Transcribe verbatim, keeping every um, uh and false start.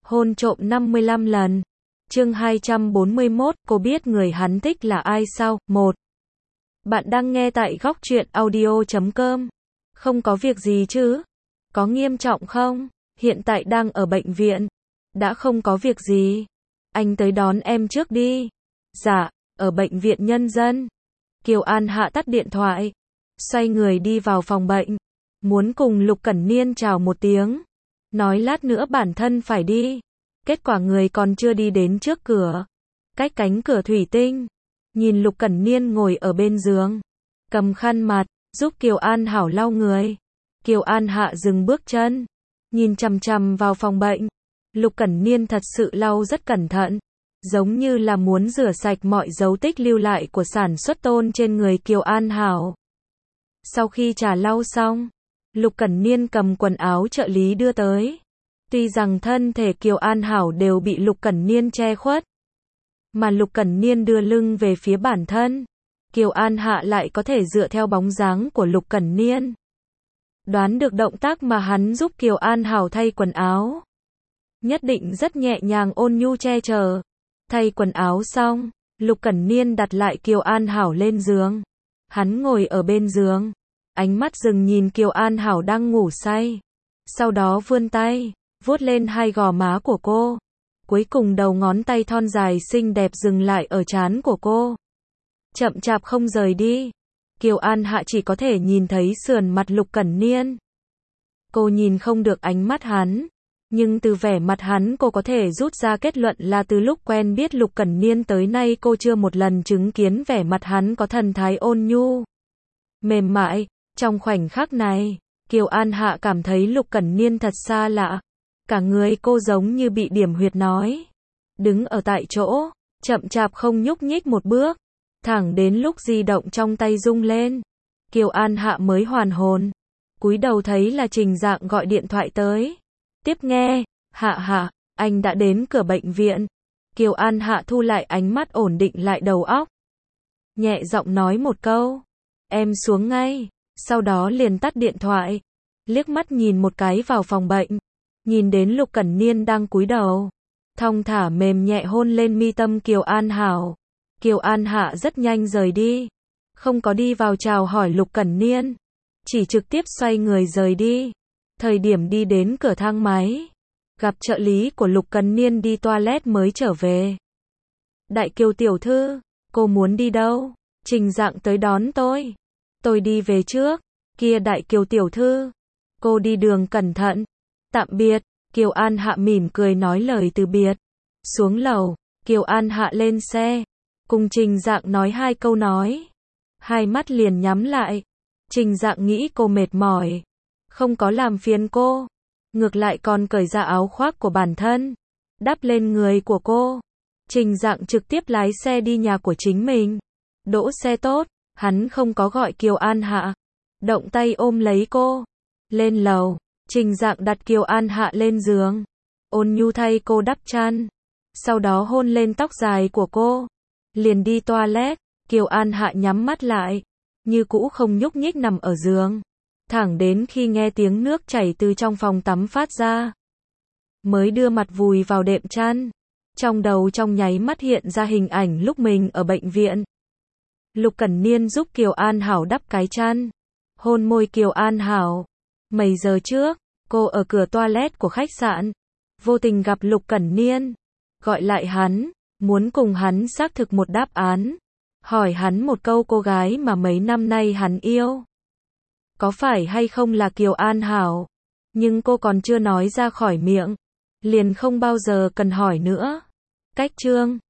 Hôn trộm năm mươi lăm lần. Chương hai trăm bốn mươi mốt, cô biết người hắn thích là ai sao? một. Bạn đang nghe tại góc truyện audio chấm com. Không có việc gì chứ? Có nghiêm trọng không? Hiện tại đang ở bệnh viện. Đã không có việc gì. Anh tới đón em trước đi. Dạ, ở bệnh viện nhân dân. Kiều An Hạ tắt điện thoại. Xoay người đi vào phòng bệnh. Muốn cùng Lục Cẩn Niên chào một tiếng. Nói lát nữa bản thân phải đi. Kết quả người còn chưa đi đến trước cửa. Cách cánh cửa thủy tinh. Nhìn Lục Cẩn Niên ngồi ở bên giường. Cầm khăn mặt, giúp Kiều An Hảo lau người. Kiều An Hạ dừng bước chân. Nhìn chằm chằm vào phòng bệnh. Lục Cẩn Niên thật sự lau rất cẩn thận. Giống như là muốn rửa sạch mọi dấu tích lưu lại của sản xuất tôn trên người Kiều An Hảo. Sau khi trà lau xong, Lục Cẩn Niên cầm quần áo trợ lý đưa tới. Tuy rằng thân thể Kiều An Hảo đều bị Lục Cẩn Niên che khuất, mà Lục Cẩn Niên đưa lưng về phía bản thân, Kiều An Hạ lại có thể dựa theo bóng dáng của Lục Cẩn Niên, đoán được động tác mà hắn giúp Kiều An Hảo thay quần áo. Nhất định rất nhẹ nhàng ôn nhu che chở. Thay quần áo xong, Lục Cẩn Niên đặt lại Kiều An Hảo lên giường. Hắn ngồi ở bên giường, ánh mắt dừng nhìn Kiều An Hảo đang ngủ say. Sau đó vươn tay, vuốt lên hai gò má của cô. Cuối cùng đầu ngón tay thon dài xinh đẹp dừng lại ở trán của cô. Chậm chạp không rời đi. Kiều An Hạ chỉ có thể nhìn thấy sườn mặt Lục Cẩn Niên. Cô nhìn không được ánh mắt hắn. Nhưng từ vẻ mặt hắn cô có thể rút ra kết luận là từ lúc quen biết Lục Cẩn Niên tới nay cô chưa một lần chứng kiến vẻ mặt hắn có thần thái ôn nhu, mềm mại. Trong khoảnh khắc này, Kiều An Hạ cảm thấy Lục Cẩn Niên thật xa lạ. Cả người cô giống như bị điểm huyệt nói. Đứng ở tại chỗ, chậm chạp không nhúc nhích một bước. Thẳng đến lúc di động trong tay rung lên, Kiều An Hạ mới hoàn hồn. Cúi đầu thấy là Trình Dạng gọi điện thoại tới. Tiếp nghe, Hạ Hạ, anh đã đến cửa bệnh viện. Kiều An Hạ thu lại ánh mắt ổn định lại đầu óc. Nhẹ giọng nói một câu. Em xuống ngay. Sau đó liền tắt điện thoại. Liếc mắt nhìn một cái vào phòng bệnh. Nhìn đến Lục Cẩn Niên đang cúi đầu. Thong thả mềm nhẹ hôn lên mi tâm Kiều An Hảo. Kiều An Hạ rất nhanh rời đi. Không có đi vào chào hỏi Lục Cẩn Niên. Chỉ trực tiếp xoay người rời đi. Thời điểm đi đến cửa thang máy, gặp trợ lý của Lục Cẩn Niên đi toilet mới trở về. Đại Kiều tiểu thư, cô muốn đi đâu? Trình Dạng tới đón tôi. Tôi đi về trước. Kia Đại Kiều tiểu thư, cô đi đường cẩn thận. Tạm biệt. Kiều An Hạ mỉm cười nói lời từ biệt. Xuống lầu, Kiều An Hạ lên xe, cùng Trình Dạng nói hai câu nói. Hai mắt liền nhắm lại. Trình Dạng nghĩ cô mệt mỏi, không có làm phiền cô, ngược lại còn cởi ra áo khoác của bản thân, đắp lên người của cô. Trình Dạng trực tiếp lái xe đi nhà của chính mình. Đỗ xe tốt, hắn không có gọi Kiều An Hạ. Động tay ôm lấy cô. Lên lầu, Trình Dạng đặt Kiều An Hạ lên giường. Ôn nhu thay cô đắp chăn. Sau đó hôn lên tóc dài của cô. Liền đi toilet, Kiều An Hạ nhắm mắt lại. Như cũ không nhúc nhích nằm ở giường. Thẳng đến khi nghe tiếng nước chảy từ trong phòng tắm phát ra, mới đưa mặt vùi vào đệm chăn. Trong đầu trong nháy mắt hiện ra hình ảnh lúc mình ở bệnh viện. Lục Cẩn Niên giúp Kiều An Hảo đắp cái chăn, hôn môi Kiều An Hảo. Mấy giờ trước, cô ở cửa toilet của khách sạn, vô tình gặp Lục Cẩn Niên, gọi lại hắn, muốn cùng hắn xác thực một đáp án, hỏi hắn một câu cô gái mà mấy năm nay hắn yêu, có phải hay không là Kiều An Hảo. Nhưng cô còn chưa nói ra khỏi miệng, liền không bao giờ cần hỏi nữa. Cách chương